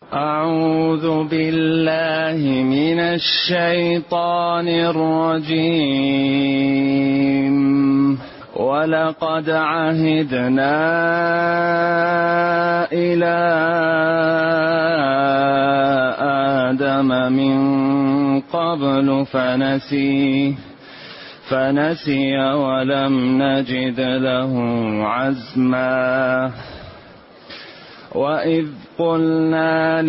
أعوذ بالله من الشيطان الرجيم. ولقد عهدنا إلى آدم من قبل فنسي ولم نجد له عزما. وإذ قلنا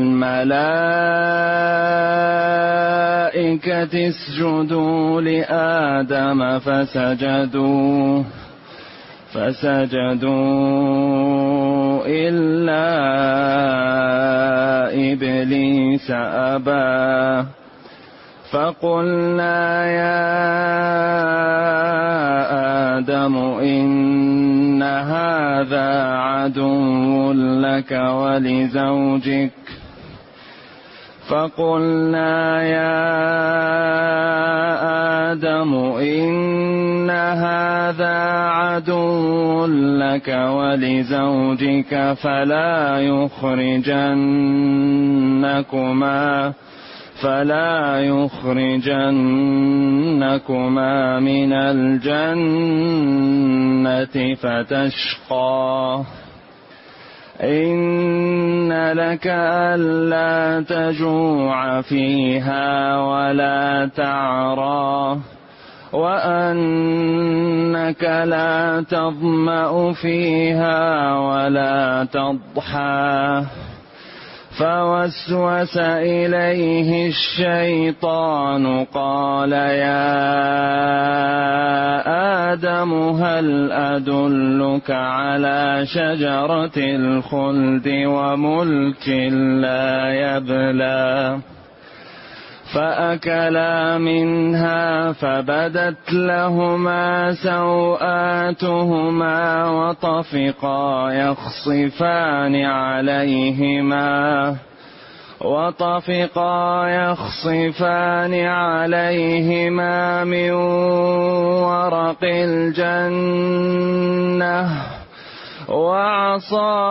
للملائكة اسجدوا لآدم فسجدوا إلا إبليس أبى. فقلنا يا آدم إن هذا عدو لك ولزوجك فلا يخرجنكما من الجنة فتشقى. إن لك ألا تجوع فيها ولا تعرى وأنك لا تظمأ فيها ولا تضحى. فوسوس إليه الشيطان قال يا آدم هل أدلك على شجرة الخلد وملك لا يبلى. فأكلا منها فبدت لهما سوآتهما وطفقا يخصفان عليهما من ورق الجنة. وعصى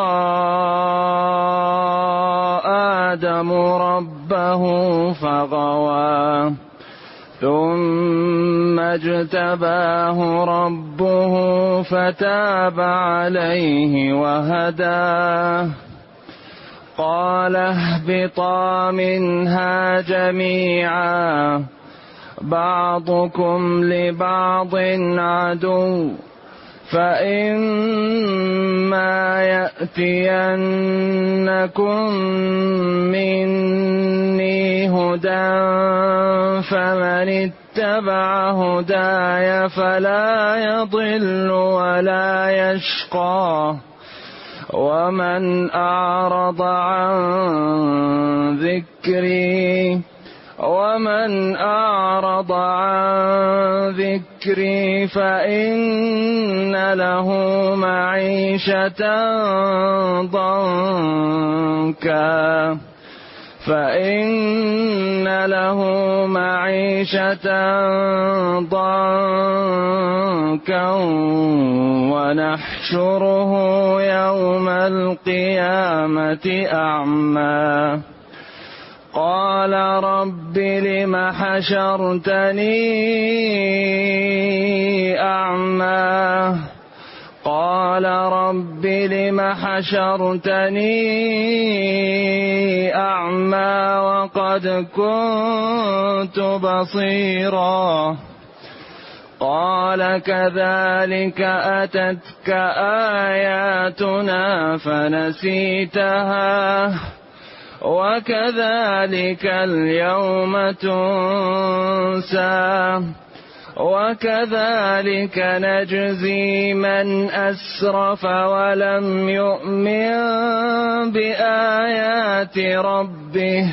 آدم ربه فغوى ثم اجتباه ربه فتاب عليه وهداه. قال اهبطا منها جميعا بعضكم لبعض عدو. فإما يأتينكم مني هدى فمن اتبع هداي فلا يضل ولا يشقى. ومن أعرض عن ذكري فإن له معيشة ضنكا ونحشره يوم القيامة أعمى. قال رب لم حشرتني أعمى قال رب لم حشرتني أعمى وقد كنت بصيرا. قال كذلك أتتك آياتنا فنسيتها وكذلك اليوم تنسى. وكذلك نجزي من أسرف ولم يؤمن بآيات ربه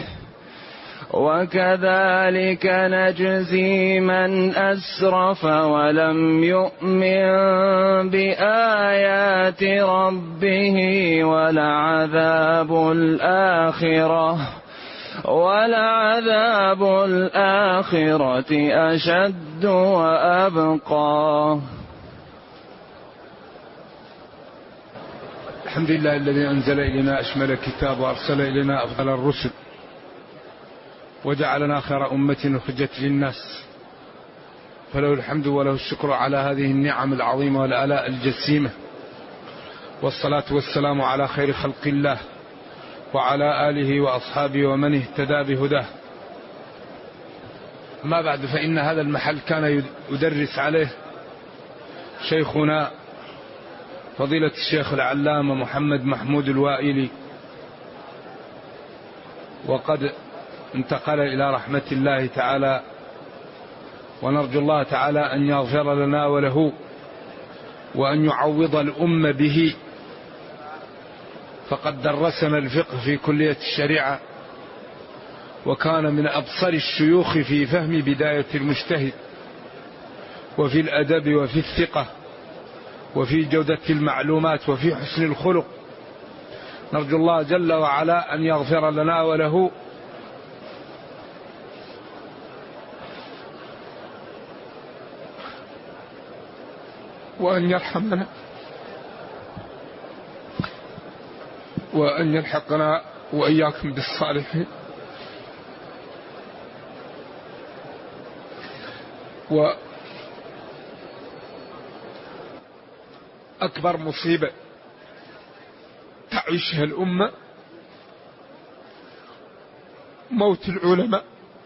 وكذلك نجزي من أسرف ولم يؤمن بآيات ربه ولعذاب الآخرة أشد وأبقى. الحمد لله الذي أنزل إلينا أشمل الكتاب وأرسل إلينا أفضل الرسل وجعلنا خير أمة أخرجت للناس، فله الحمد وله الشكر على هذه النعم العظيمة والآلاء الجسيمة، والصلاة والسلام على خير خلق الله وعلى آله وأصحابه ومن اهتدى بهداه. ما بعد، فإن هذا المحل كان يدرس عليه شيخنا فضيلة الشيخ العلامة محمد محمود الوائلي، وقد انتقل إلى رحمة الله تعالى، ونرجو الله تعالى أن يغفر لنا وله وأن يعوض الأمة به، فقد درسنا الفقه في كلية الشريعة، وكان من أبصر الشيوخ في فهم بداية المجتهد، وفي الأدب وفي الثقة وفي جودة المعلومات وفي حسن الخلق. نرجو الله جل وعلا أن يغفر لنا وله وأن يرحمنا وأن يلحقنا وإياكم بالصالحين. وأكبر مصيبة تعيشها الأمة موت العلماء،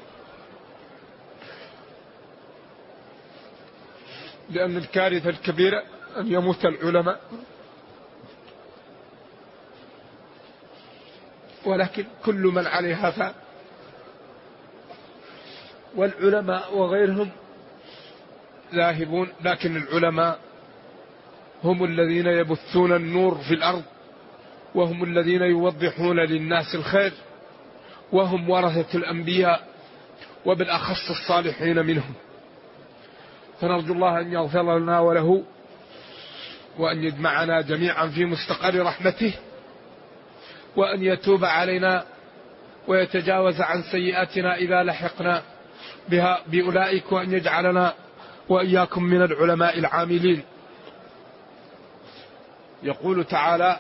لأن الكارثة الكبيرة أن يموت العلماء، ولكن كل من عليها فان، والعلماء وغيرهم ذاهبون، لكن العلماء هم الذين يبثون النور في الأرض، وهم الذين يوضحون للناس الخير، وهم ورثة الأنبياء وبالأخص الصالحين منهم. فنرجو الله أن يغفر لنا وله، وأن يجمعنا جميعا في مستقر رحمته، وأن يتوب علينا ويتجاوز عن سيئاتنا إذا لحقنا بها بأولئك، وأن يجعلنا وإياكم من العلماء العاملين. يقول تعالى: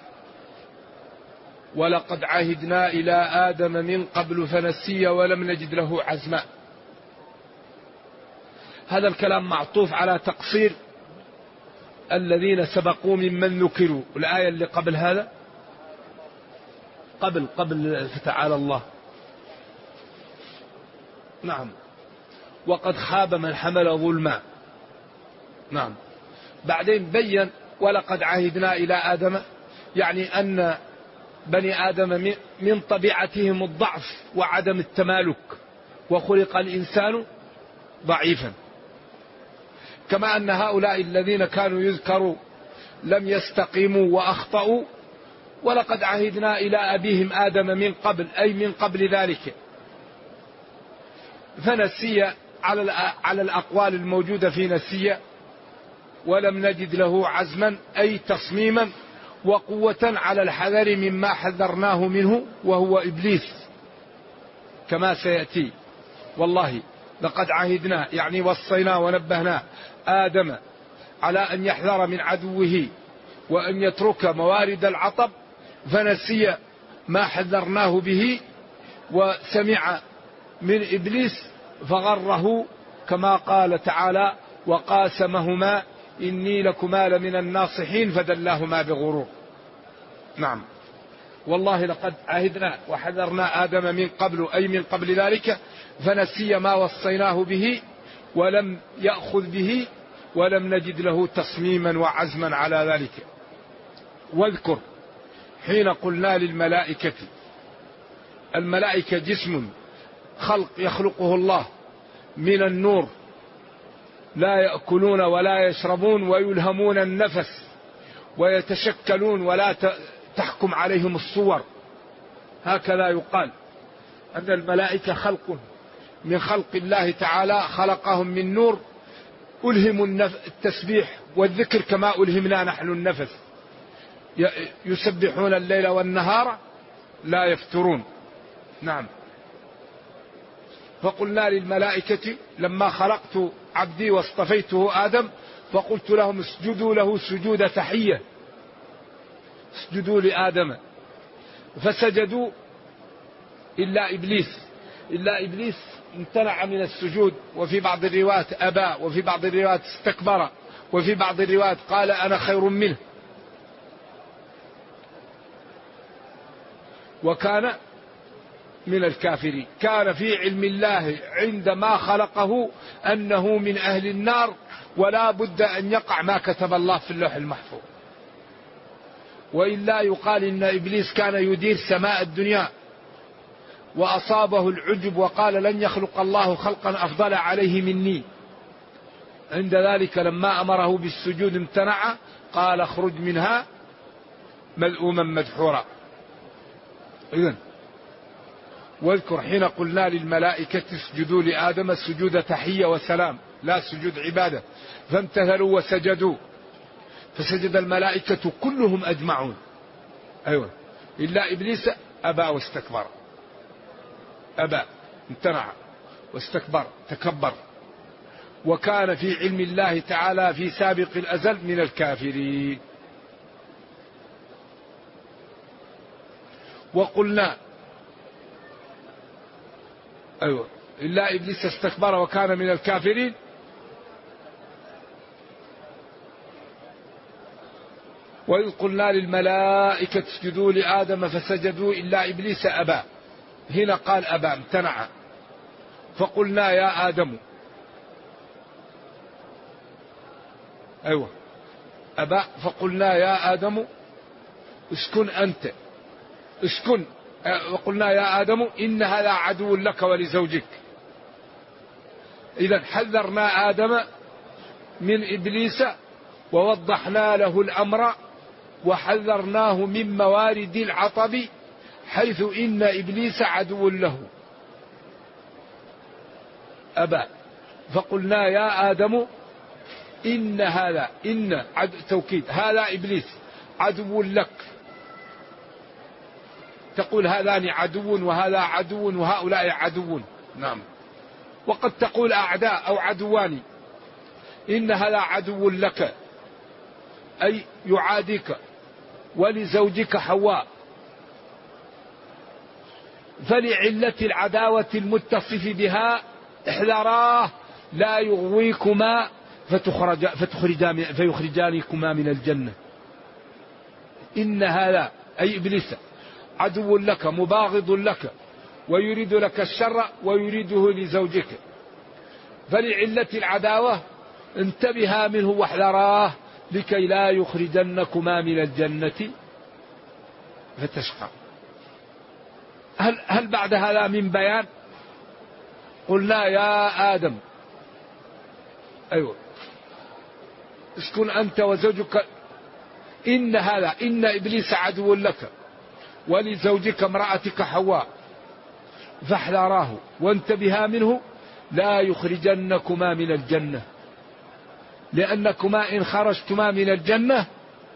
ولقد عهدنا إلى آدم من قبل فنسي ولم نجد له عزما. هذا الكلام معطوف على تقصير الذين سبقوا ممن ذكروا. الآية اللي قبل هذا قبل فتعالى الله، نعم، وقد خاب من حمل ظلما، نعم. بعدين بين ولقد عهدنا إلى آدم، يعني أن بني آدم من طبيعتهم الضعف وعدم التمالك، وخلق الإنسان ضعيفا، كما أن هؤلاء الذين كانوا يذكروا لم يستقيموا وأخطأوا. ولقد عهدنا إلى أبيهم آدم من قبل، أي من قبل ذلك، فنسي على الأقوال الموجودة في نسي، ولم نجد له عزما أي تصميما وقوة على الحذر مما حذرناه منه، وهو إبليس، كما سيأتي. والله لقد عهدنا، يعني وصينا ونبهنا آدم على أن يحذر من عدوه وأن يترك موارد العطب، فنسي ما حذرناه به، وسمع من إبليس فغره، كما قال تعالى: وقاسمهما إني لكما لمن الناصحين فدلاهما بغرور. نعم، والله لقد عهدنا وحذرنا آدم من قبل، أي من قبل ذلك، فنسي ما وصيناه به ولم يأخذ به، ولم نجد له تصميما وعزما على ذلك. واذكر حين قلنا للملائكة، الملائكة جسم خلق يخلقه الله من النور، لا يأكلون ولا يشربون ويلهمون النفس ويتشكلون ولا تحكم عليهم الصور. هكذا يقال أن الملائكة خلق من خلق الله تعالى، خلقهم من نور، ألهموا التسبيح والذكر كما ألهمنا نحن النفس، يسبحون الليل والنهار لا يفترون. نعم. فقلنا للملائكة لما خلقت عبدي واصطفيته آدم، فقلت لهم اسجدوا له سجود تحية، اسجدوا لآدم فسجدوا إلا إبليس امتنع من السجود، وفي بعض الروايات أبى، وفي بعض الروايات استكبر، وفي بعض الروايات قال أنا خير منه، وكان من الكافرين. كان في علم الله عندما خلقه أنه من أهل النار، ولا بد أن يقع ما كتب الله في اللوح المحفوظ. وإلا يقال إن إبليس كان يدير سماء الدنيا وأصابه العجب وقال لن يخلق الله خلقا أفضل عليه مني. عند ذلك لما أمره بالسجود امتنع، قال اخرج منها ملؤوما مدحورا. إذن واذكر حين قلنا للملائكة اسجدوا لآدم سجود تحية وسلام لا سجود عبادة، فامتثلوا وسجدوا، فسجد الملائكة كلهم أجمعون. أيوة إلا إبليس أبى واستكبر، أبى امتنع واستكبر تكبر، وكان في علم الله تعالى في سابق الأزل من الكافرين. وقلنا أيوة إلا إبليس استكبر وكان من الكافرين. وإذ قلنا للملائكة اسجدوا لآدم فسجدوا إلا إبليس أبى، هنا قال أبى امتنع. فقلنا يا آدم، أيوة أبى، فقلنا يا آدم اسكن أنت، اسكن، وقلنا يا آدم إن هذا عدو لك ولزوجك. إذا حذرنا آدم من إبليس ووضحنا له الأمر وحذرناه من موارد العطب، حيث إن إبليس عدو له. أبى، فقلنا يا آدم إن هذا، إن توكيد، هذا إبليس عدو لك. تقول هذان عدو وهذا عدو وهؤلاء عدو، نعم، وقد تقول أعداء أو عدوان. إن هذا عدو لك أي يعاديك ولزوجك حواء، فلعلة العداوة المتصف بها احذراه لا يغويكما فيخرجانكما من الجنة. إن هذا أي إبليس عدو لك مباغض لك ويريد لك الشر ويريده لزوجك، فلعلة العداوة انتبها منه واحذراه لكي لا يخرجنكما من الجنة فتشقى. هل بعد هذا من بيان؟ قلنا يا آدم، أيوة اسكن أنت وزوجك، إن هذا، إن إبليس عدو لك ولزوجك امرأتك حواء فاحذراه وانتبها منه لا يخرجنكما من الجنة، لأنكما إن خرجتما من الجنة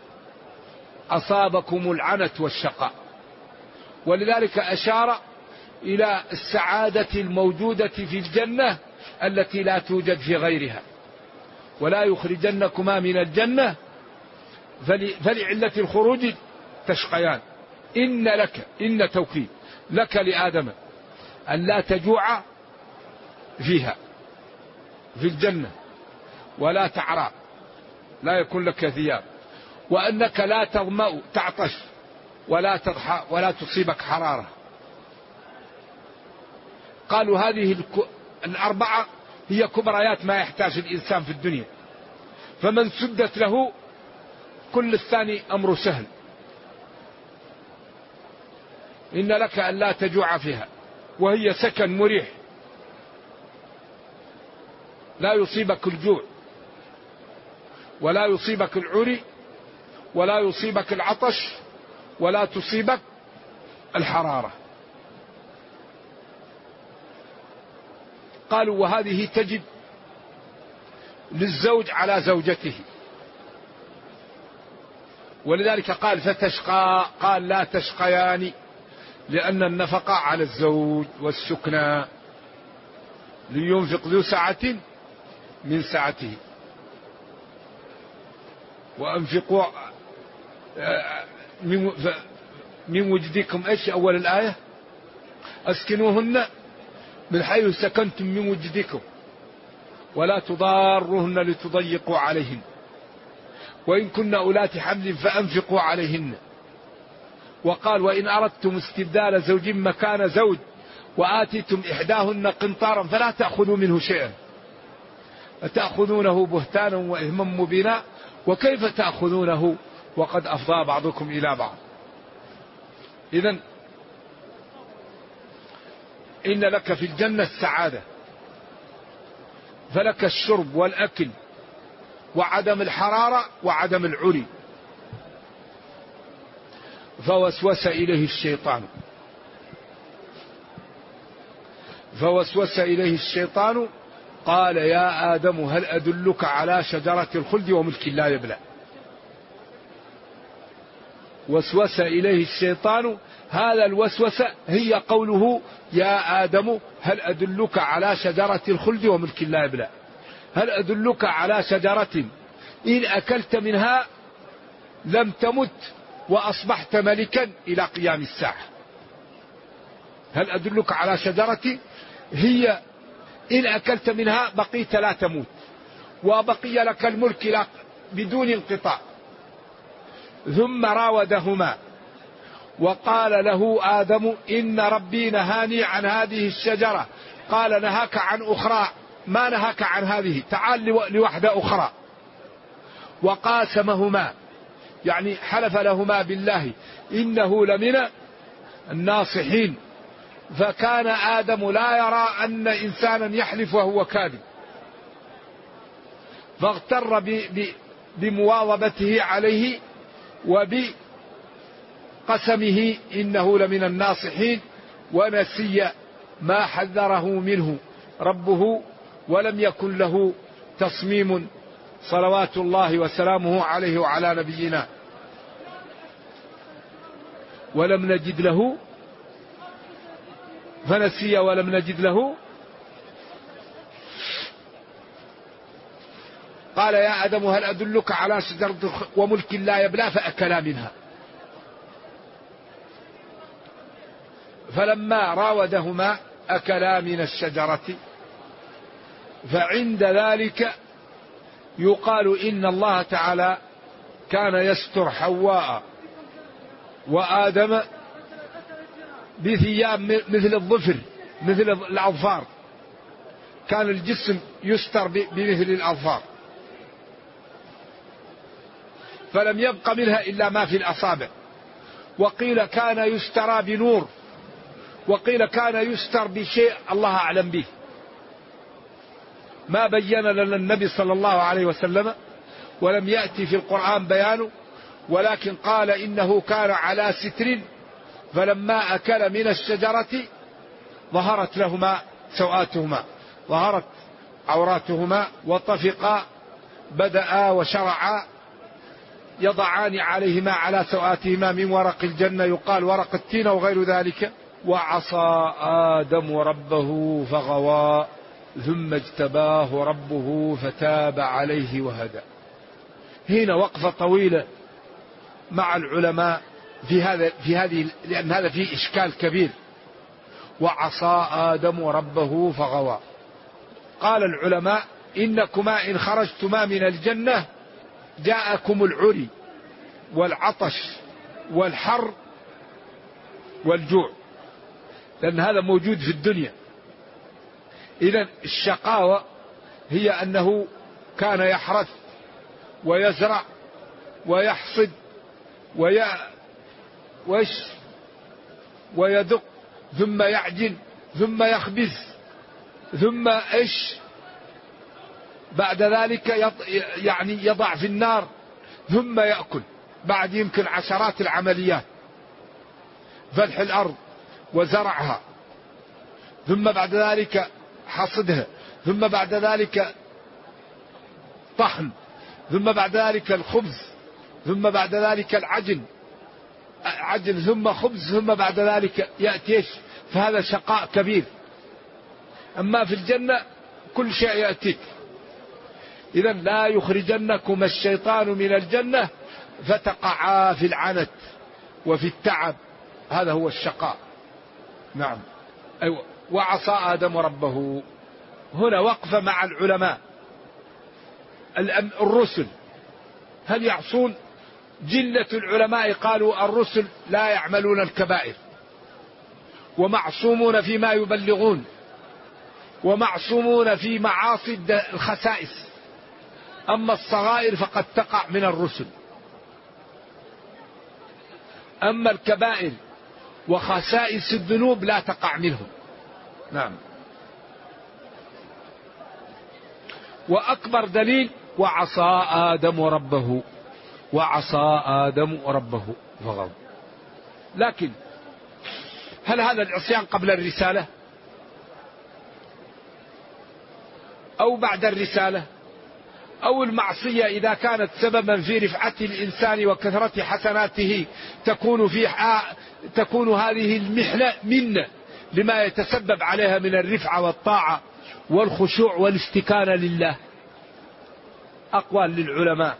أصابكم العنة والشقاء. ولذلك أشار إلى السعادة الموجودة في الجنة التي لا توجد في غيرها. ولا يخرجنكما من الجنة فلعلة الخروج تشقيان. إن لك، إن توكيد لك لآدم أن لا تجوع فيها في الجنة ولا تعرى، لا يكون لك ثياب، وأنك لا تظمأ تعطش ولا تضحى ولا تصيبك حرارة. قالوا هذه الأربعة هي كبريات ما يحتاج الإنسان في الدنيا، فمن سدت له كل الثاني أمر سهل. إن لك أن لا تجوع فيها وهي سكن مريح، لا يصيبك الجوع ولا يصيبك العري ولا يصيبك العطش ولا تصيبك الحرارة. قالوا وهذه تجد للزوج على زوجته، ولذلك قال فتشقى، قال لا تشقيان، لأن النفقة على الزوج والسكنى. لينفق ذو سعة من سعته وأنفقوا من وجدكم إيش أول الآية؟ أسكنوهن من حيث سكنتم من وجدكم ولا تضاروهن لتضيقوا عليهن وإن كن أولات حمل فأنفقوا عليهن. وقال وإن أردتم استبدال زوج مكان زوج وآتيتم إحداهن قنطارا فلا تأخذوا منه شيئا أتأخذونه بهتانا وإثما مبينا وكيف تأخذونه وقد أفضى بعضكم إلى بعض. إذن إن لك في الجنة السعادة، فلك الشرب والأكل وعدم الحرارة وعدم العري. فوسوس إليه الشيطان قال يا آدم هل أدلك على شجرة الخلد وملك لا يبلى. وسوس إليه الشيطان، هذا الوسوسة هي قوله يا آدم هل أدلك على شجرة الخلد وملك لا يبلى. هل أدلك على شجرة إن أكلت منها لم تمت وأصبحت ملكا إلى قيام الساعة. هل أدلك على شجرة هي إن أكلت منها بقيت لا تموت وبقي لك الملك بدون انقطاع. ثم راودهما وقال له آدم إن ربي نهاني عن هذه الشجرة. قال نهاك عن أخرى، ما نهاك عن هذه، تعال لوحدة أخرى. وقاسمهما يعني حلف لهما بالله إنه لمن الناصحين. فكان آدم لا يرى أن إنسانا يحلف وهو كاذب، فاغتر بمواظبته عليه وبقسمه إنه لمن الناصحين، ونسي ما حذره منه ربه ولم يكن له تصميم صلوات الله وسلامه عليه وعلى نبينا. ولم نجد له فنسي ولم نجد له. قال يا آدم هل أدلك على شجرة وملك لا يبلى فأكلا منها. فلما راودهما أكلا من الشجرة. فعند ذلك يقال إن الله تعالى كان يستر حواء وآدم بثياب مثل الظفر مثل الأظفار، كان الجسم يستر بمثل الأظفار، فلم يبق منها إلا ما في الأصابع. وقيل كان يسترى بنور، وقيل كان يستر بشيء الله أعلم به، ما بين لنا النبي صلى الله عليه وسلم ولم يأتي في القرآن بيانه، ولكن قال إنه كان على ستر، فلما أكل من الشجرة ظهرت لهما سوآتهما، ظهرت عوراتهما، وطفقا بدأ وشرعا يضعان عليهما على سوآتهما من ورق الجنة، يقال ورق التين وغير ذلك. وعصى آدم ربه فغوى ثم اجتباه ربه فتاب عليه وهدى. هنا وقفة طويلة مع العلماء في هذه لأن هذا فيه إشكال كبير. وعصى آدم ربه فغوى. قال العلماء إنكما إن خرجتما من الجنة جاءكم العري والعطش والحر والجوع، لأن هذا موجود في الدنيا. إذن الشقاوة هي أنه كان يحرث ويزرع ويحصد ويدق ثم يعجن ثم يخبز ثم بعد ذلك يعني يضع في النار ثم يأكل، بعد يمكن عشرات العمليات، فلح الأرض وزرعها، ثم بعد ذلك حصدها، ثم بعد ذلك طحن، ثم بعد ذلك الخبز، ثم بعد ذلك العجن ثم خبز، ثم بعد ذلك يأتي فهذا شقاء كبير. أما في الجنة كل شيء يأتيك. إذن لا يخرجنكم الشيطان من الجنة فتقعا في العنت وفي التعب، هذا هو الشقاء. نعم. أيوة. وعصى آدم ربه. هنا وقفة مع العلماء. الرسل هل يعصون؟ جلة العلماء قالوا الرسل لا يعملون الكبائر، ومعصومون فيما يبلغون، ومعصومون في معاصي الخسائس. أما الصغائر فقد تقع من الرسل، أما الكبائر وخسائس الذنوب لا تقع منهم. نعم. وأكبر دليل وعصى آدم ربه، وعصى آدم ربه فغضب. لكن هل هذا العصيان قبل الرسالة أو بعد الرسالة؟ أو المعصية إذا كانت سببا في رفعة الإنسان وكثرة حسناته تكون هذه المحنة منة لما يتسبب عليها من الرفعة والطاعة والخشوع والاستكانة لله. أقوال للعلماء،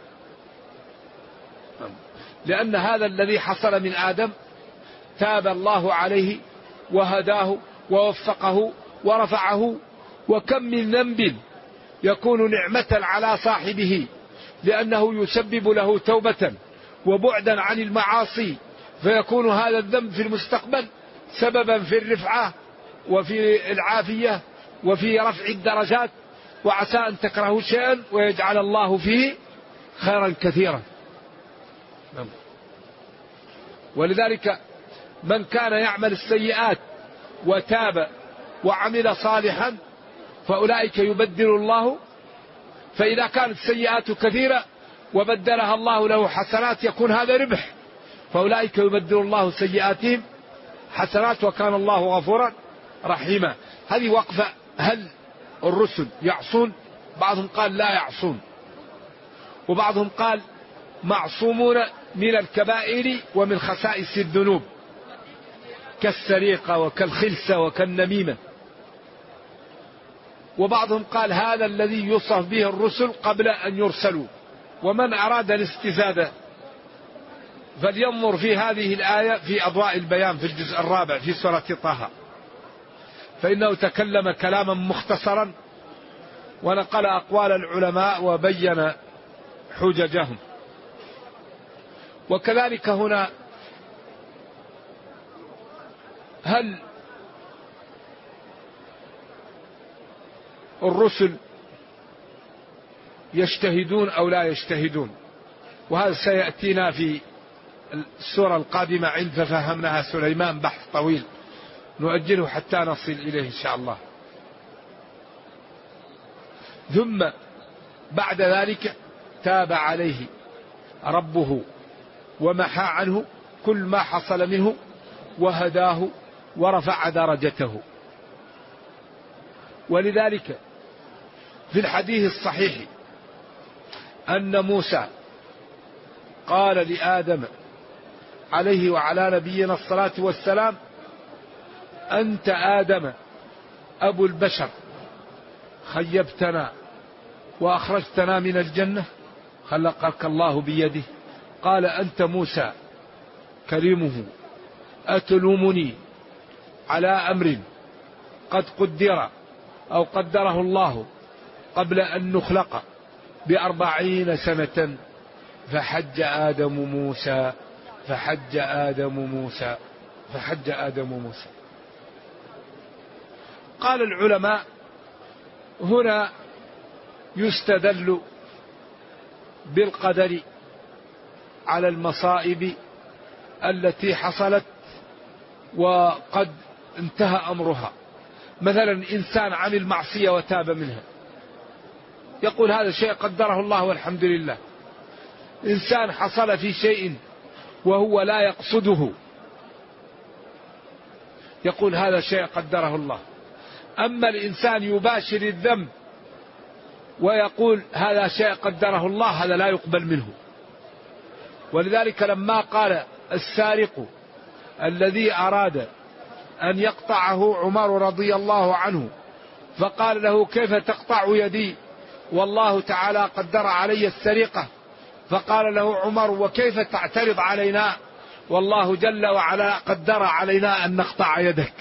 لأن هذا الذي حصل من آدم تاب الله عليه وهداه ووفقه ورفعه. وكم من ذنب يكون نعمة على صاحبه لأنه يسبب له توبة وبعدا عن المعاصي، فيكون هذا الذنب في المستقبل سببا في الرفعة وفي العافية وفي رفع الدرجات. وعسى أن تكرهوا شيئا ويجعل الله فيه خيرا كثيرا. ولذلك من كان يعمل السيئات وتاب وعمل صالحا فأولئك يبدل الله. فإذا كانت السيئات كثيرة وبدلها الله له حسنات يكون هذا ربح، فأولئك يبدل الله سيئاتهم حسنات وكان الله غفورا رحيما. هذه وقفة. هل الرسل يعصون؟ بعضهم قال لا يعصون، وبعضهم قال معصومون من الكبائر ومن خسائس الذنوب كالسرقة وكالخلسة وكالنميمة. وبعضهم قال هذا الذي يوصف به الرسل قبل أن يرسلوا. ومن أراد الاستزادة فلينظر في هذه الآية في أضواء البيان في الجزء الرابع في سورة طه، فإنه تكلم كلاما مختصرا ونقل أقوال العلماء وبين حججهم. وكذلك هنا هل الرسل يجتهدون أو لا يجتهدون؟ وهذا سيأتينا في السورة القادمة عند ففهمناها سليمان بحث طويل نؤجله حتى نصل إليه إن شاء الله. ثم بعد ذلك تاب عليه ربه ومحى عنه كل ما حصل منه وهداه ورفع درجته. ولذلك في الحديث الصحيح أن موسى قال لآدم عليه وعلى نبينا الصلاة والسلام أنت آدم أبو البشر خيبتنا وأخرجتنا من الجنة خلقك الله بيده. قال أنت موسى كريمه أتلومني على أمر قد قدر أو قدره الله قبل أن نخلق ب40 سنة فحج آدم موسى فحج آدم موسى فحج آدم موسى. قال العلماء هنا يستدل بالقدر على المصائب التي حصلت وقد انتهى أمرها. مثلا إنسان عمل معصية وتاب منها يقول هذا شيء قدره الله والحمد لله. إنسان حصل في شيء وهو لا يقصده يقول هذا شيء قدره الله. أما الإنسان يباشر الذنب ويقول هذا شيء قدره الله هذا لا يقبل منه. ولذلك لما قال السارق الذي أراد أن يقطعه عمر رضي الله عنه فقال له كيف تقطع يدي والله تعالى قدر علي السرقة، فقال له عمر وكيف تعترض علينا والله جل وعلا قدر علينا أن نقطع يدك.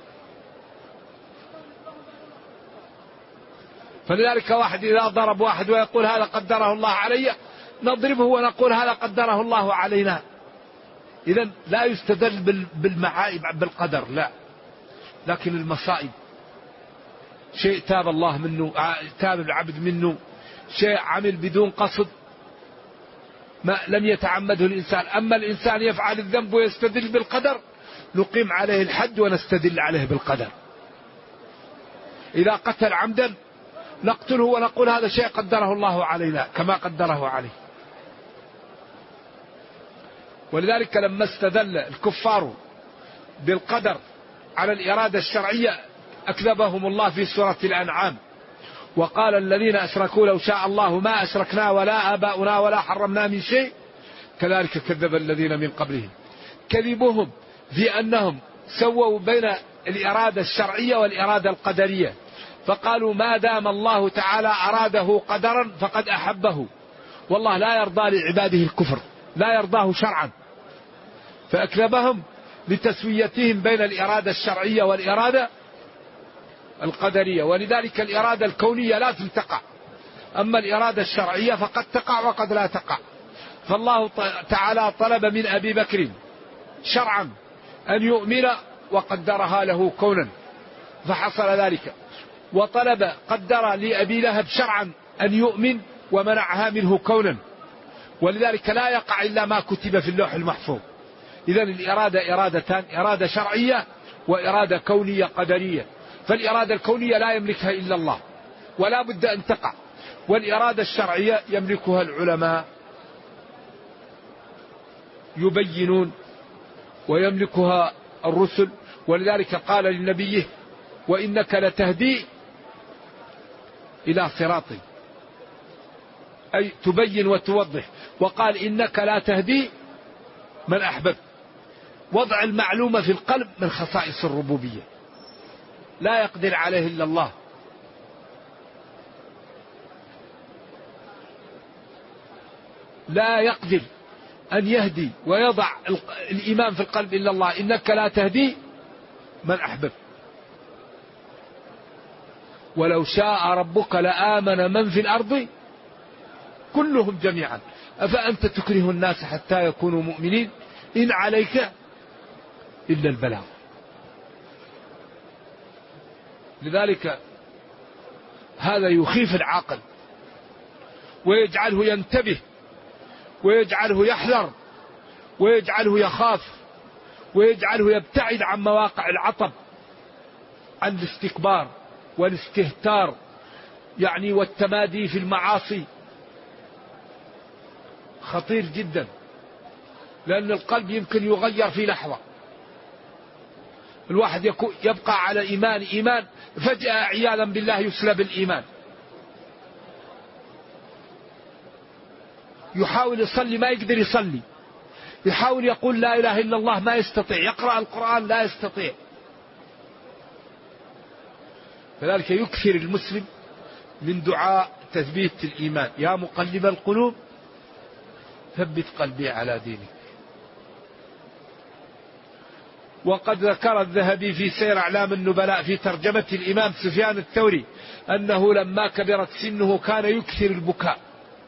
فلذلك واحد إذا ضرب واحد ويقول هذا قدره الله علي، نضربه ونقول هذا قدره الله علينا. إذن لا يستدل بالمعايب بالقدر، لا، لكن المصائب شيء تاب الله منه، تاب العبد منه، شيء عمل بدون قصد ما لم يتعمده الإنسان. أما الإنسان يفعل الذنب ويستدل بالقدر، نقيم عليه الحد ونستدل عليه بالقدر. إذا قتل عمدا نقتله ونقول هذا شيء قدره الله علينا كما قدره عليه. ولذلك لما استدل الكفار بالقدر على الإرادة الشرعية أكذبهم الله في سورة الأنعام، وقال الذين أشركوا لو شاء الله ما أشركنا ولا آباؤنا ولا حرمنا من شيء كذلك كذب الذين من قبلهم. كذبهم في أنهم سووا بين الإرادة الشرعية والإرادة القدرية، فقالوا ما دام الله تعالى أراده قدرا فقد أحبه، والله لا يرضى لعباده الكفر، لا يرضاه شرعا، فأكذبهم لتسويتهم بين الإرادة الشرعية والإرادة القدرية. ولذلك الإرادة الكونية لا تقع، أما الإرادة الشرعية فقد تقع وقد لا تقع. فالله تعالى طلب من أبي بكر شرعا أن يؤمن وقدرها له كونا فحصل ذلك، وطلب قدر لأبي لهب شرعا أن يؤمن ومنعها منه كونا، ولذلك لا يقع إلا ما كتب في اللوح المحفوظ. إذن الإرادة إرادتان، إرادة شرعية وإرادة كونية قدرية. فالإرادة الكونية لا يملكها إلا الله ولا بد أن تقع، والإرادة الشرعية يملكها العلماء يبينون، ويملكها الرسل. ولذلك قال لنبيه وإنك لتهدي إلى صراط، أي تبين وتوضح، وقال إنك لا تهدي من أحببت. وضع المعلومة في القلب من خصائص الربوبية، لا يقدر عليه إلا الله. لا يقدر أن يهدي ويضع الإيمان في القلب إلا الله. إنك لا تهدي من أحببت ولو شاء ربك لآمن من في الأرض كلهم جميعا أفأنت تكره الناس حتى يكونوا مؤمنين إن عليك إلا البلاغ. لذلك هذا يخيف العاقل ويجعله ينتبه ويجعله يحذر ويجعله يخاف ويجعله يبتعد عن مواقع العطب، عن الاستكبار والاستهتار يعني والتمادي في المعاصي. خطير جدا، لأن القلب يمكن يغير في لحظة. الواحد يبقى على إيمان فجأة عياذا بالله يسلب الإيمان. يحاول يصلي ما يقدر يصلي، يحاول يقول لا إله إلا الله ما يستطيع، يقرأ القرآن لا يستطيع. فذلك يكثر المسلم من دعاء تثبيت الإيمان، يا مقلب القلوب ثبت قلبي على دينك. وقد ذكر الذهبي في سير أعلام النبلاء في ترجمة الإمام سفيان الثوري أنه لما كبرت سنه كان يكثر البكاء،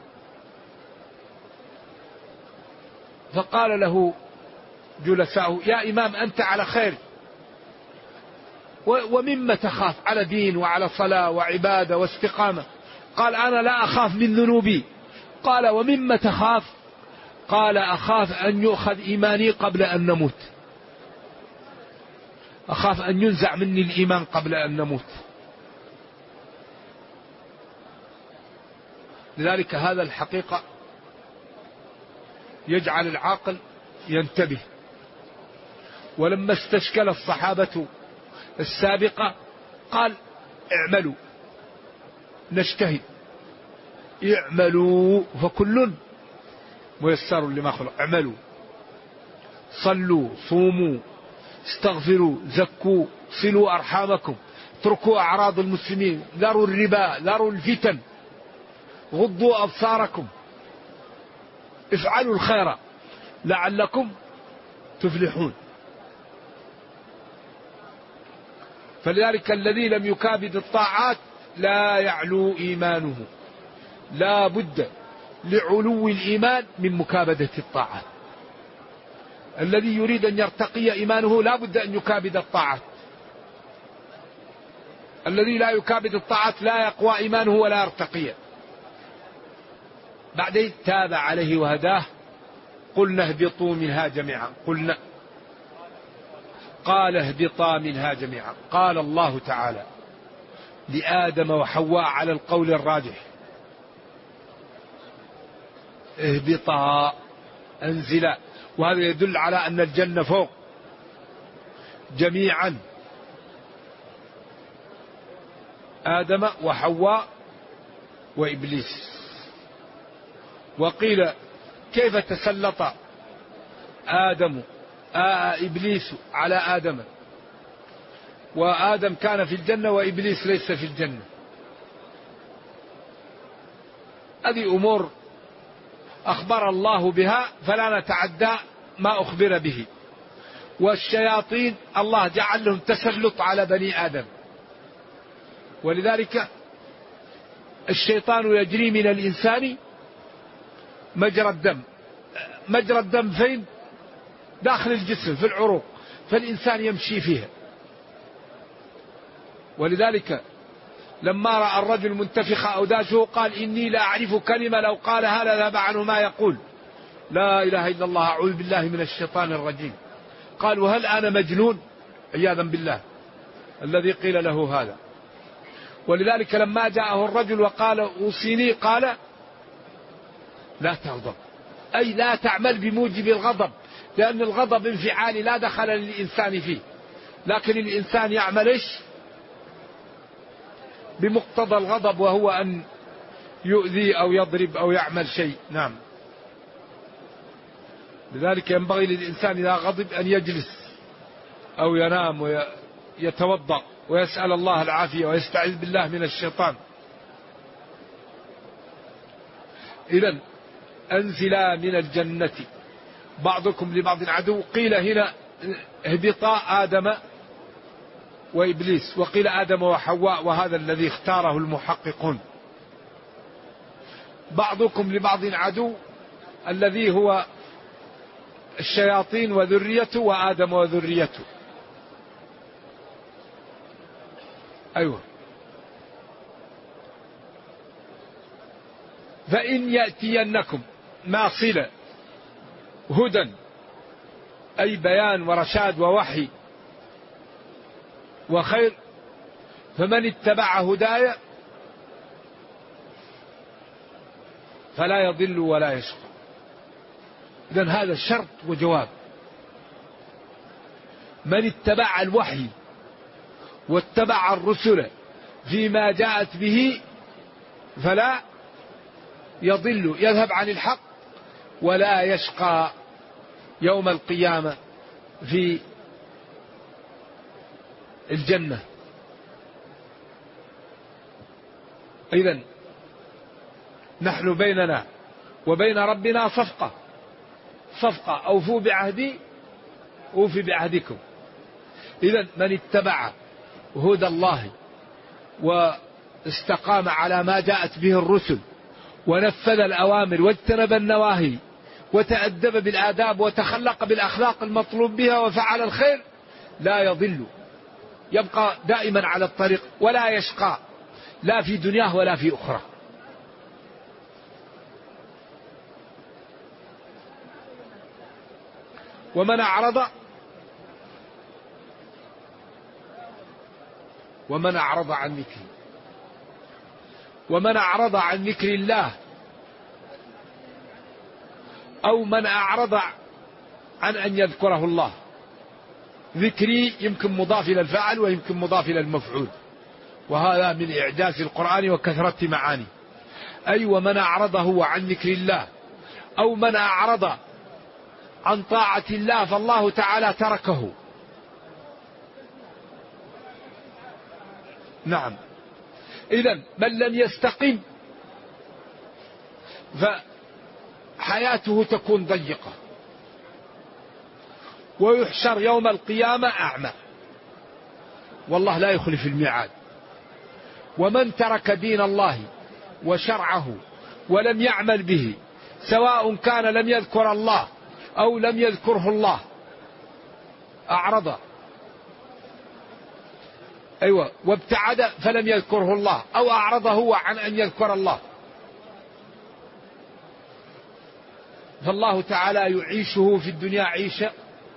فقال له جلساؤه يا إمام أنت على خير ومما تخاف؟ على دين وعلى صلاة وعبادة واستقامة. قال أنا لا أخاف من ذنوبي. قال ومما تخاف؟ قال أخاف أن يؤخذ إيماني قبل أن نموت، أخاف أن ينزع مني الإيمان قبل أن نموت. لذلك هذا الحقيقة يجعل العاقل ينتبه. ولما استشكل الصحابة السابقة قال اعملوا نجتهد، اعملوا فكل ميسر لما خلق. اعملوا، صلوا، صوموا، استغفروا، زكوا، صلوا أرحامكم، اتركوا أعراض المسلمين، ذروا الربا، ذروا الفتن، غضوا أبصاركم، افعلوا الخير لعلكم تفلحون. فلذلك الذي لم يكابد الطاعات لا يعلو إيمانه، لا بد لعلو الإيمان من مكابدة الطاعات. الذي يريد أن يرتقي إيمانه لا بد أن يكابد الطاعات. الذي لا يكابد الطاعات لا يقوى إيمانه ولا يرتقي. بعدين تاب عليه وهداه. قلنا اهبطوا منها جميعا. قال اهبطا منها جميعا. قال الله تعالى لآدم وحواء على القول الراجح اهبطا، انزلا، وهذا يدل على أن الجنة فوق جميعا، آدم وحواء وإبليس. وقيل كيف تسلط إبليس على آدم وآدم كان في الجنة وإبليس ليس في الجنة؟ هذه أمور أخبر الله بها فلا نتعدى ما أخبر به. والشياطين الله جعل لهم تسلط على بني آدم، ولذلك الشيطان يجري من الإنسان مجرى الدم. مجرى الدم فين؟ داخل الجسم في العروق، فالإنسان يمشي فيها. ولذلك لما رأى الرجل منتفخ أوداجه قال إني لا أعرف كلمة لو قالها لذهب عنه ما يقول، لا إله إلا الله، أعوذ بالله من الشيطان الرجيم. قال وهل أنا مجنون؟ عياذا بالله الذي قيل له هذا. ولذلك لما جاءه الرجل وقال أوصيني قال لا تغضب، أي لا تعمل بموجب الغضب، لأن الغضب انفعال لا دخل للإنسان فيه، لكن الإنسان يعمل إيش؟ بمقتضى الغضب، وهو أن يؤذي أو يضرب أو يعمل شيء. نعم. لذلك ينبغي للإنسان إذا غضب أن يجلس أو ينام ويتوضأ ويسأل الله العافية ويستعيذ بالله من الشيطان. إذن أنزلا من الجنة بعضكم لبعض عدو. قيل هنا اهبطا آدم وإبليس، وقيل آدم وحواء، وهذا الذي اختاره المحققون. بعضكم لبعض عدو الذي هو الشياطين وذريته وآدم وذريته. أيوة. فإن يأتينكم ما صلة هدى، أي بيان ورشاد ووحي وخير، فمن اتبع هدايا فلا يضل ولا يشقى. إذن هذا شرط وجواب. من اتبع الوحي واتبع الرسل فيما جاءت به فلا يضل، يذهب عن الحق، ولا يشقى يوم القيامة في الجنة. إذن نحن بيننا وبين ربنا صفقة، أوفوا بعهدي أوفي بعهدكم. إذن من اتبع هدى الله واستقام على ما جاءت به الرسل ونفذ الأوامر واجتنب النواهي وتأدب بالآداب وتخلق بالأخلاق المطلوب بها وفعل الخير لا يضل، يبقى دائما على الطريق، ولا يشقى لا في دنياه ولا في أخرى. ومن أعرض عن ذكر الله، أو من أعرض عن أن يذكره الله. ذكري يمكن مضاف إلى الفاعل ويمكن مضاف إلى المفعول، وهذا من إعجاز القرآن وكثرة معاني. أي ومن أعرضه عن ذكر الله، أو من أعرض عن طاعة الله فالله تعالى تركه. نعم. إذن من لم يستقم فحياته تكون ضيقة، ويحشر يوم القيامة أعمى. والله لا يخلف الميعاد. ومن ترك دين الله وشرعه ولم يعمل به، سواء كان لم يذكر الله أو لم يذكره الله، أعرض وابتعد فلم يذكره الله، أو أعرض هو عن أن يذكر الله، فالله تعالى يعيشه في الدنيا عيشة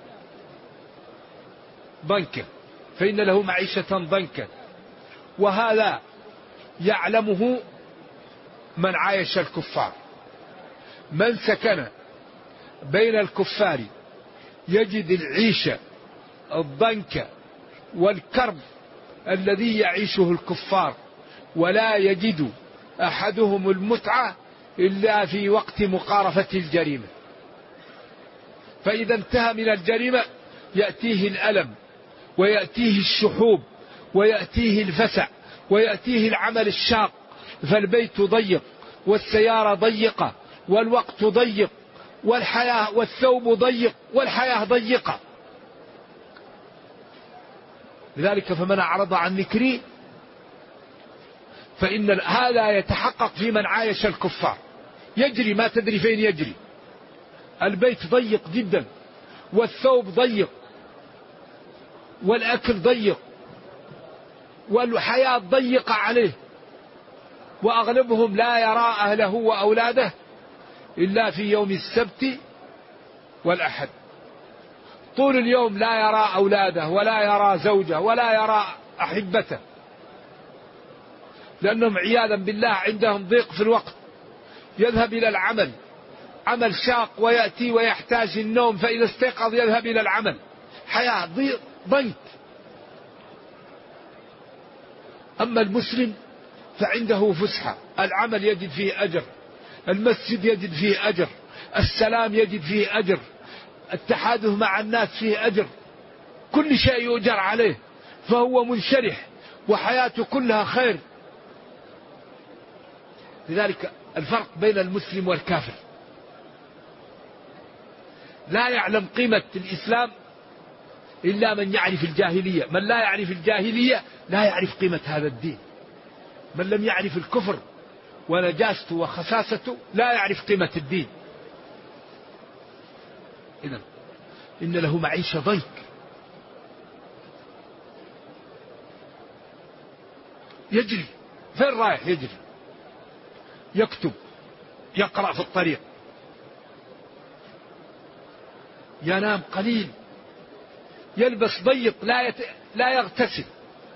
ضنكا، فإن له معيشة ضنكا. وهذا يعلمه من عايش الكفار. من سكن بين الكفار يجد العيشة الضنك والكرب الذي يعيشه الكفار، ولا يجد أحدهم المتعة إلا في وقت مقارفة الجريمة. فإذا انتهى من الجريمة يأتيه الألم، ويأتيه الشحوب، ويأتيه الفسع، ويأتيه العمل الشاق، فالبيت ضيق، والسيارة ضيقة، والوقت ضيق، والحياة والثوب ضيق، والحياة ضيقة. لذلك فمن أعرض عن ذكري فإن هذا يتحقق في من عايش الكفار. يجري ما تدري فين يجري، البيت ضيق جدا، والثوب ضيق، والأكل ضيق، والحياة ضيقة عليه، وأغلبهم لا يرى أهله وأولاده إلا في يوم السبت والأحد. طول اليوم لا يرى أولاده، ولا يرى زوجه، ولا يرى أحبته، لأنهم عياذا بالله عندهم ضيق في الوقت. يذهب إلى العمل، عمل شاق، ويأتي ويحتاج النوم، فإذا استيقظ يذهب إلى العمل، حياة ضنك. أما المسلم فعنده فسحة، العمل يجد فيه أجر، المسجد يجد فيه أجر، السلام يجد فيه أجر، التحادث مع الناس فيه أجر، كل شيء يؤجر عليه، فهو منشرح وحياته كلها خير. لذلك الفرق بين المسلم والكافر، لا يعلم قيمة الإسلام إلا من يعرف الجاهلية. من لا يعرف الجاهلية لا يعرف قيمة هذا الدين. من لم يعرف الكفر ونجاسته وخساسته لا يعرف قيمة الدين. إذن إن له معيشة ضنك. يجري، فين رايح؟ يجري، يكتب، يقرأ في الطريق، ينام قليل، يلبس ضيق، لا يغتسل.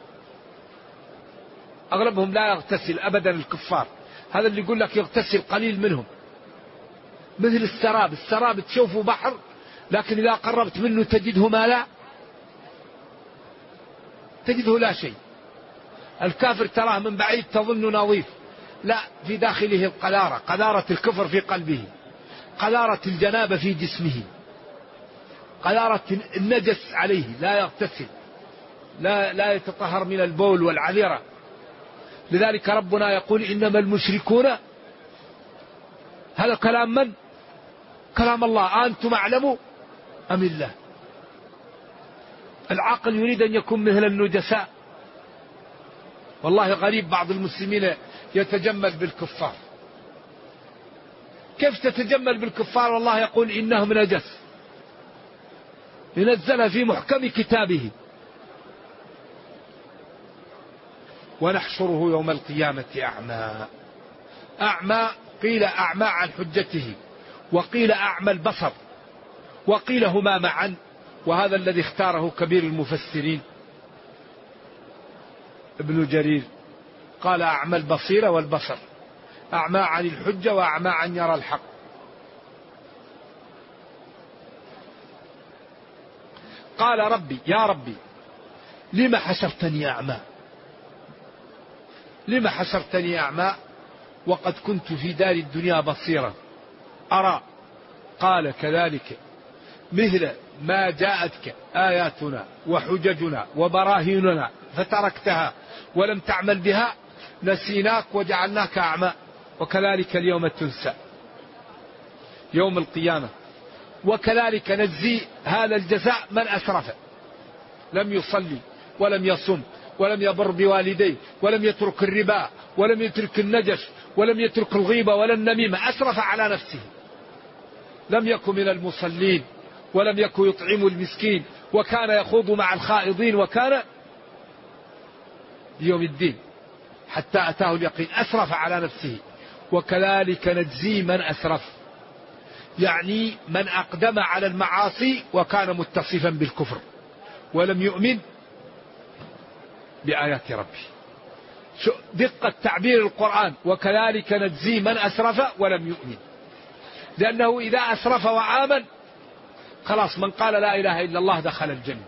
أغلبهم لا يغتسل أبدا الكفار. هذا اللي يقول لك يغتسل قليل منهم. مثل السراب، السراب تشوفه بحر، لكن إذا قربت منه تجده ما لا تجده لا شيء. الكافر تراه من بعيد تظن نظيف، لا، في داخله القذارة، قذارة الكفر في قلبه، قذارة الجنابة في جسمه، قذارة النجس عليه، لا يغتسل، لا يتطهر من البول والعذرة. لذلك ربنا يقول إنما المشركون، هذا كلام من؟ كلام الله. أنتم أعلموا أم الله؟ العقل يريد أن يكون مثل النجساء. والله غريب بعض المسلمين يتجمل بالكفار. كيف تتجمل بالكفار والله يقول إنهم نجس؟ ينزل في محكم كتابه. ونحشره يوم القيامة أعمى. أعمى، قيل أعمى عن حجته، وقيل أعمى البصر، وقيل هما معا، وهذا الذي اختاره كبير المفسرين ابن جرير، قال أعمى البصيرة والبصر، أعمى عن الحجة وأعمى عن يرى الحق. قال ربي يا ربي لما حشرتني أعمى؟ لما حشرتني أعمى وقد كنت في دار الدنيا بصيرا أرى؟ قال كذلك مثل ما جاءتك آياتنا وحججنا وبراهيننا فتركتها ولم تعمل بها نسيناك وجعلناك أعمى وكذلك اليوم تنسى. يوم القيامة وكذلك نجزي هذا الجزاء من أسرف، لم يصلي ولم يصم ولم يبر بوالديه ولم يترك الربا ولم يترك النجش ولم يترك الغيبة ولا النميمة، أسرف على نفسه، لم يكن من المصلين ولم يكن يطعم المسكين وكان يخوض مع الخائضين وكان يوم الدين حتى أتاه اليقين، أسرف على نفسه. وكذلك نجزي من أسرف، يعني من أقدم على المعاصي وكان متصفا بالكفر ولم يؤمن بآيات ربه. دقة تعبير القرآن، وكذلك نجزي من أسرف ولم يؤمن، لأنه إذا أسرف وآمن خلاص من قال لا إله إلا الله دخل الجنة.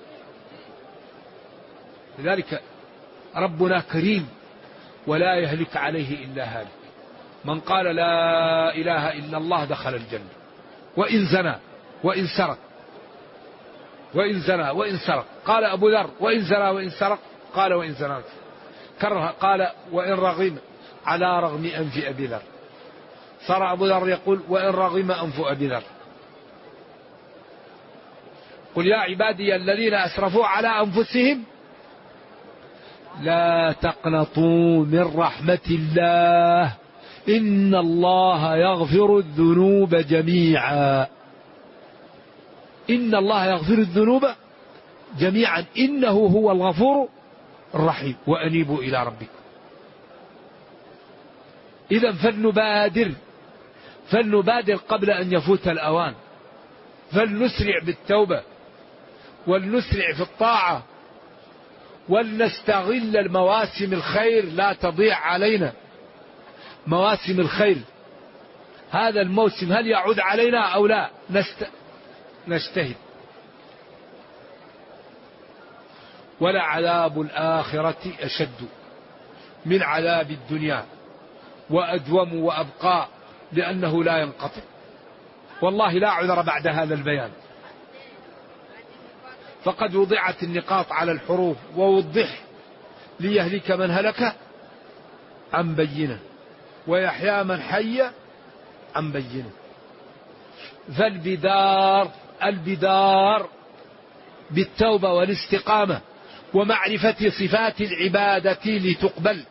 لذلك ربنا كريم ولا يهلك عليه إلا هالك، من قال لا إله إلا الله دخل الجنة، وإن زنى وإن سرق، وإن زنى وإن سرق. قال أبو ذر وإن زنى وإن سرق، قال وإن زنى كره، قال وإن رغم على رغم أنف أبي ذر. صار أبو ذر يقول وإن رغم أنف أبي ذر. قل يا عبادي الذين أسرفوا على أنفسهم لا تقنطوا من رحمة الله إن الله يغفر الذنوب جميعا. إن الله يغفر الذنوب جميعا إنه هو الغفور الرحيم وأنيبوا إلى ربكم. إذا فلنبادر قبل أن يفوت الأوان، فلنسرع بالتوبة ولنسرع في الطاعة ولنستغل المواسم الخير لا تضيع علينا. مواسم الخير هذا الموسم هل يعود علينا أو لا؟ نجتهد. ولعذاب الآخرة أشد من عذاب الدنيا وأدوم وأبقى لأنه لا ينقطع. والله لا عذر بعد هذا البيان، فقد وضعت النقاط على الحروف ووضح ليهلك من هلك عن بينه ويحيى من حي عن بينه. فالبدار بالتوبة والاستقامة ومعرفة صفات العبادة لتقبل.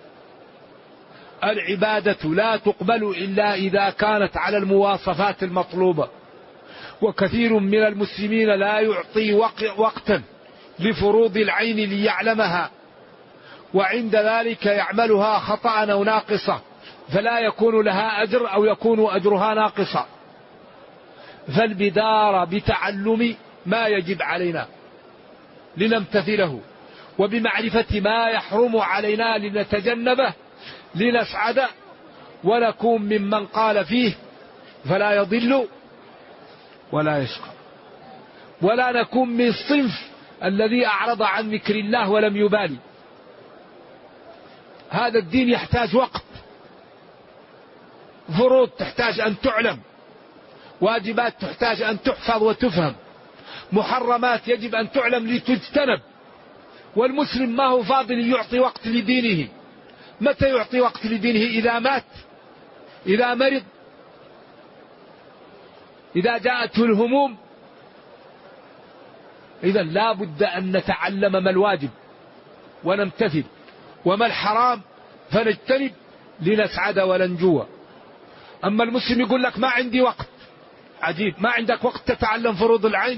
العبادة لا تقبل إلا إذا كانت على المواصفات المطلوبة، وكثير من المسلمين لا يعطي وقتا لفروض العين ليعلمها، وعند ذلك يعملها خطأ أو ناقصة فلا يكون لها أجر أو يكون أجرها ناقصا. فالبدار بتعلم ما يجب علينا لنمتثله، وبمعرفة ما يحرم علينا لنتجنبه، لنسعد ونكون ممن قال فيه فلا يضل ولا يشقى، ولا نكون من الصنف الذي أعرض عن ذكر الله ولم يبالي. هذا الدين يحتاج وقت، فروض تحتاج أن تعلم، واجبات تحتاج أن تحفظ وتفهم، محرمات يجب أن تعلم لتجتنب. والمسلم ما هو فاضل يعطي وقت لدينه. متى يعطي وقت لدينه؟ إذا مات، إذا مرض، إذا جاءته الهموم. إذا لا بد أن نتعلم ما الواجب ونمتثل، وما الحرام فنجتنب لنسعد ولنجو. أما المسلم يقول لك ما عندي وقت، عجيب، ما عندك وقت تتعلم فروض العين؟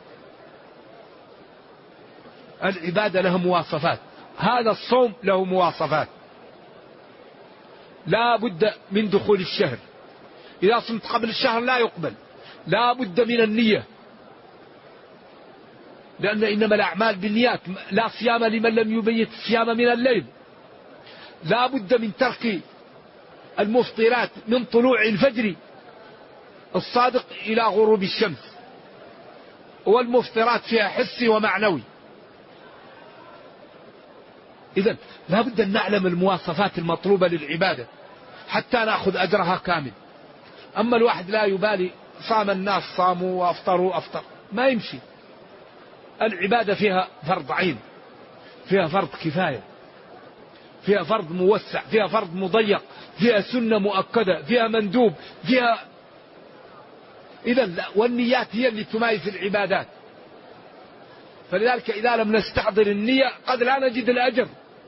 العبادة لها مواصفات، هذا الصوم له مواصفات. لا بد من دخول الشهر، إذا صمت قبل الشهر لا يقبل. لا بد من النية، لأن إنما الأعمال بالنيات. لا صيام لمن لم يبيت الصيام من الليل. لا بد من ترك المفطرات من طلوع الفجر الصادق إلى غروب الشمس، والمفطرات فيها حسي ومعنوي. إذن لا بد أن نعلم المواصفات المطلوبة للعبادة حتى نأخذ أجرها كامل. أما الواحد لا يبالي، صام الناس صاموا وأفطروا أفطر، ما يمشي. العبادة فيها فرض عين، فيها فرض كفاية، فيها فرض موسع، فيها فرض مضيق، فيها سنة مؤكدة، فيها مندوب، فيها إذا والنيات هي اللي تميز العبادات، فلذلك إذا لم نستحضر النية قد لا نجد الأجر.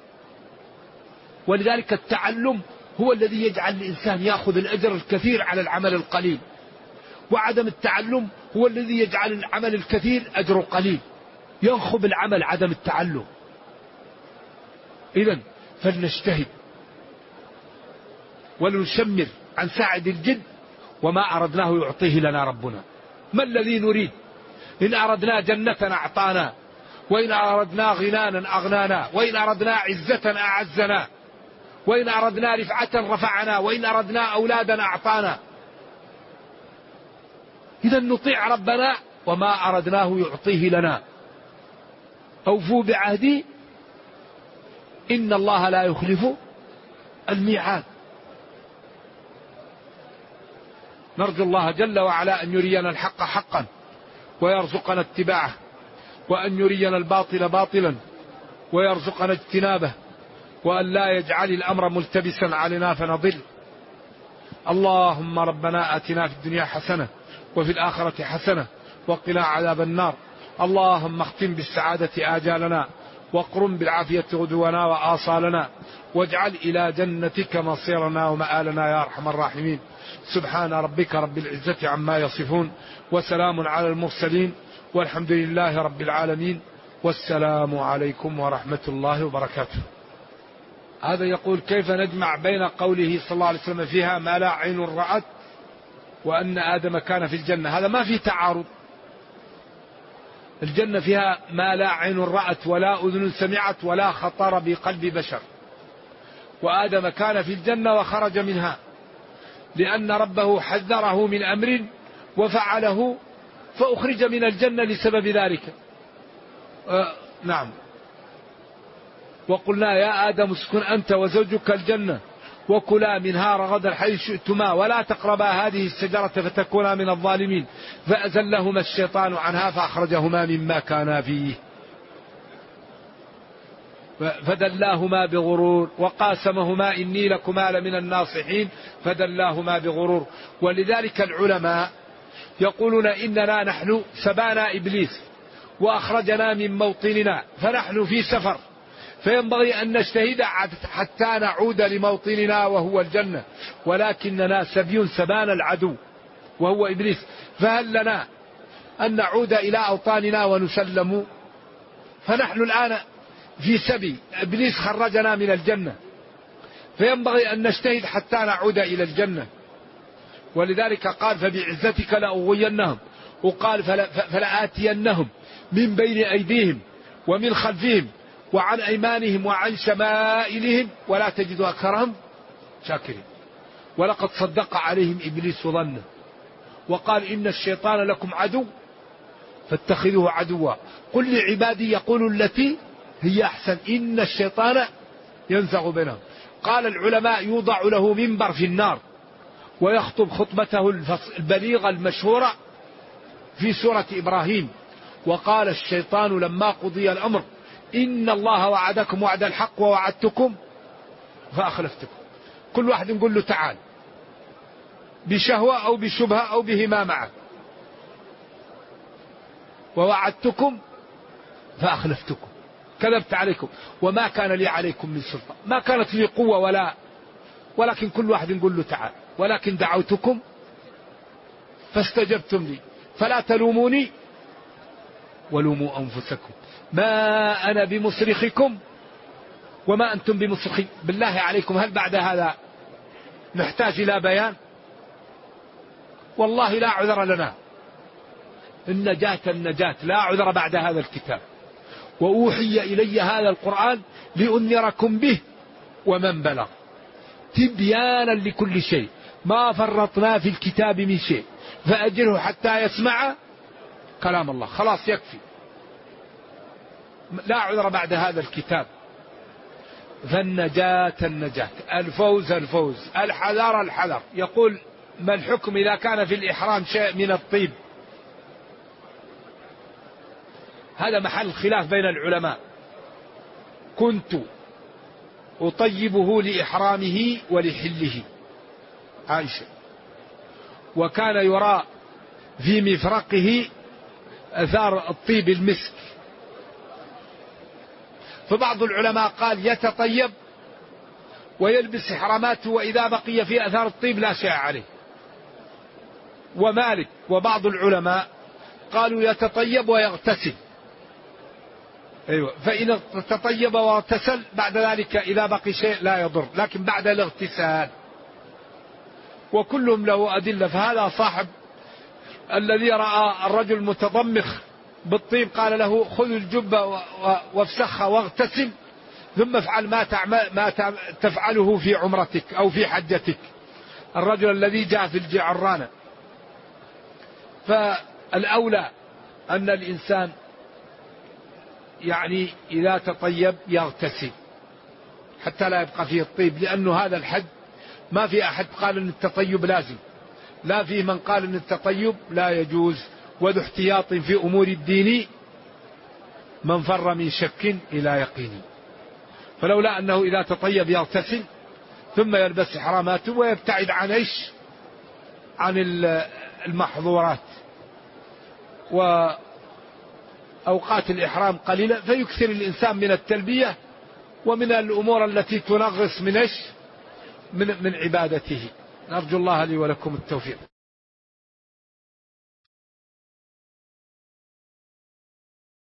ولذلك التعلم هو الذي يجعل الإنسان يأخذ الأجر الكثير على العمل القليل، وعدم التعلم هو الذي يجعل العمل الكثير أجره قليل، ينخب العمل عدم التعلم. إذن فلنجتهد ولنشمر عن ساعد الجد، وما أردناه يعطيه لنا ربنا. ما الذي نريد؟ إن أردنا جنة أعطانا، وإن أردنا غنانا أغنانا، وإن أردنا عزة أعزنا، وإن أردنا رفعة رفعنا، وإن أردنا أولادا أعطانا. إذا نطيع ربنا وما أردناه يعطيه لنا. أوفوا بعهدي إن الله لا يخلف الميعاد. نرجو الله جل وعلا أن يرينا الحق حقا ويرزقنا اتباعه، وأن يرينا الباطل باطلا ويرزقنا اجتنابه، وأن لا يجعل الأمر ملتبسا علينا فنضل. اللهم ربنا آتنا في الدنيا حسنة وفي الآخرة حسنة وقنا عذاب النار. اللهم اختم بالسعادة آجالنا، واقرم بالعافية غدونا وآصالنا، واجعل إلى جنتك مصيرنا ومآلنا يا أرحم الراحمين. سبحان ربك رب العزة عما يصفون، وسلام على المرسلين، والحمد لله رب العالمين، والسلام عليكم ورحمة الله وبركاته. هذا يقول: كيف نجمع بين قوله صلى الله عليه وسلم فيها ما لا عين رأت وأن آدم كان في الجنة؟ هذا ما في تعارض. الجنة فيها ما لا عين رأت ولا أذن سمعت ولا خطر بقلب بشر، وآدم كان في الجنة وخرج منها لأن ربه حذره من أمر وفعله فأخرج من الجنة لسبب ذلك. نعم. وقلنا يا آدم اسكن أنت وزوجك الجنة وكلا منها رغدا حيث شئتما ولا تقربا هذه الشجرة فتكونا من الظالمين، فأزلهما الشيطان عنها فأخرجهما مما كانا فيه فدلاهما بغرور وقاسمهما إني لكما لمن الناصحين فدلاهما بغرور. ولذلك العلماء يقولون إننا نحن سبانا إبليس وأخرجنا من موطننا، فنحن في سفر، فينبغي أن نجتهد حتى نعود لموطننا وهو الجنة، ولكننا سبي سبانا العدو وهو إبليس، فهل لنا أن نعود إلى أوطاننا ونسلم؟ فنحن الآن في سبي، إبليس خرجنا من الجنة، فينبغي أن نجتهد حتى نعود إلى الجنة. ولذلك قال فبعزتك لأغوينهم، وقال فلآتينهم من بين أيديهم ومن خلفهم وعن أيمانهم وعن شمائلهم ولا تجد أكثرهم شاكرين. ولقد صدق عليهم إبليس ظنه وقال إن الشيطان لكم عدو فاتخذوه عدوا قل لعبادي يقولوا التي هي أحسن إن الشيطان ينزغ بينهم. قال العلماء يوضع له منبر في النار ويخطب خطبته البليغة المشهورة في سورة إبراهيم: وقال الشيطان لما قضي الأمر إن الله وعدكم وعد الحق ووعدتكم فأخلفتكم. كل واحد نقول له تعال بشهوة أو بشبهة أو بهما معا، ووعدتكم فأخلفتكم كذبت عليكم وما كان لي عليكم من سلطان، ما كانت لي قوة ولكن كل واحد نقول له تعال، ولكن دعوتكم فاستجبتم لي فلا تلوموني ولوموا أنفسكم ما أنا بمصرخكم وما أنتم بمصرخي. بالله عليكم هل بعد هذا نحتاج إلى بيان؟ والله لا عذر لنا، النجاة لا عذر بعد هذا الكتاب. وأوحي إلي هذا القرآن لأنذركم به ومن بلغ تبيانا لكل شيء ما فرطنا في الكتاب من شيء فأجره حتى يسمع كلام الله. خلاص يكفي، لا عذر بعد هذا الكتاب. فالنجاة الفوز الحذر. يقول ما الحكم إذا كان في الإحرام شيء من الطيب؟ هذا محل خلاف بين العلماء. كنت أطيبه لإحرامه ولحله عائشة، وكان يرى في مفرقه أثار الطيب المسك. فبعض العلماء قال يتطيب ويلبس إحراماته وإذا بقي في أثار الطيب لا شيء عليه. ومالك وبعض العلماء قالوا يتطيب ويغتسل. أيوة، فإن تطيب واغتسل بعد ذلك إذا بقي شيء لا يضر، لكن بعد الاغتسال. وكلهم له أدلة. فهذا صاحب الذي رأى الرجل متضمخ بالطيب قال له خذ الجبة وافسخها واغتسل ثم افعل ما تفعله في عمرتك أو في حجتك. الرجل الذي جاء في الجعرانة. فالأولى أن الإنسان يعني إذا تطيب يغتسل حتى لا يبقى فيه الطيب، لأنه هذا الحج ما في أحد قال أن التطيب لازم، لا فيه من قال أن التطيب لا يجوز. وذو احتياط في أمور الدين من فر من شك إلى يقين. فلولا أنه إذا تطيب يغتسل ثم يلبس إحراماته ويبتعد عن المحظورات وأوقات الإحرام قليلة، فيكثر الإنسان من التلبية ومن الأمور التي تنغص من عبادته. نرجو الله لي ولكم التوفيق.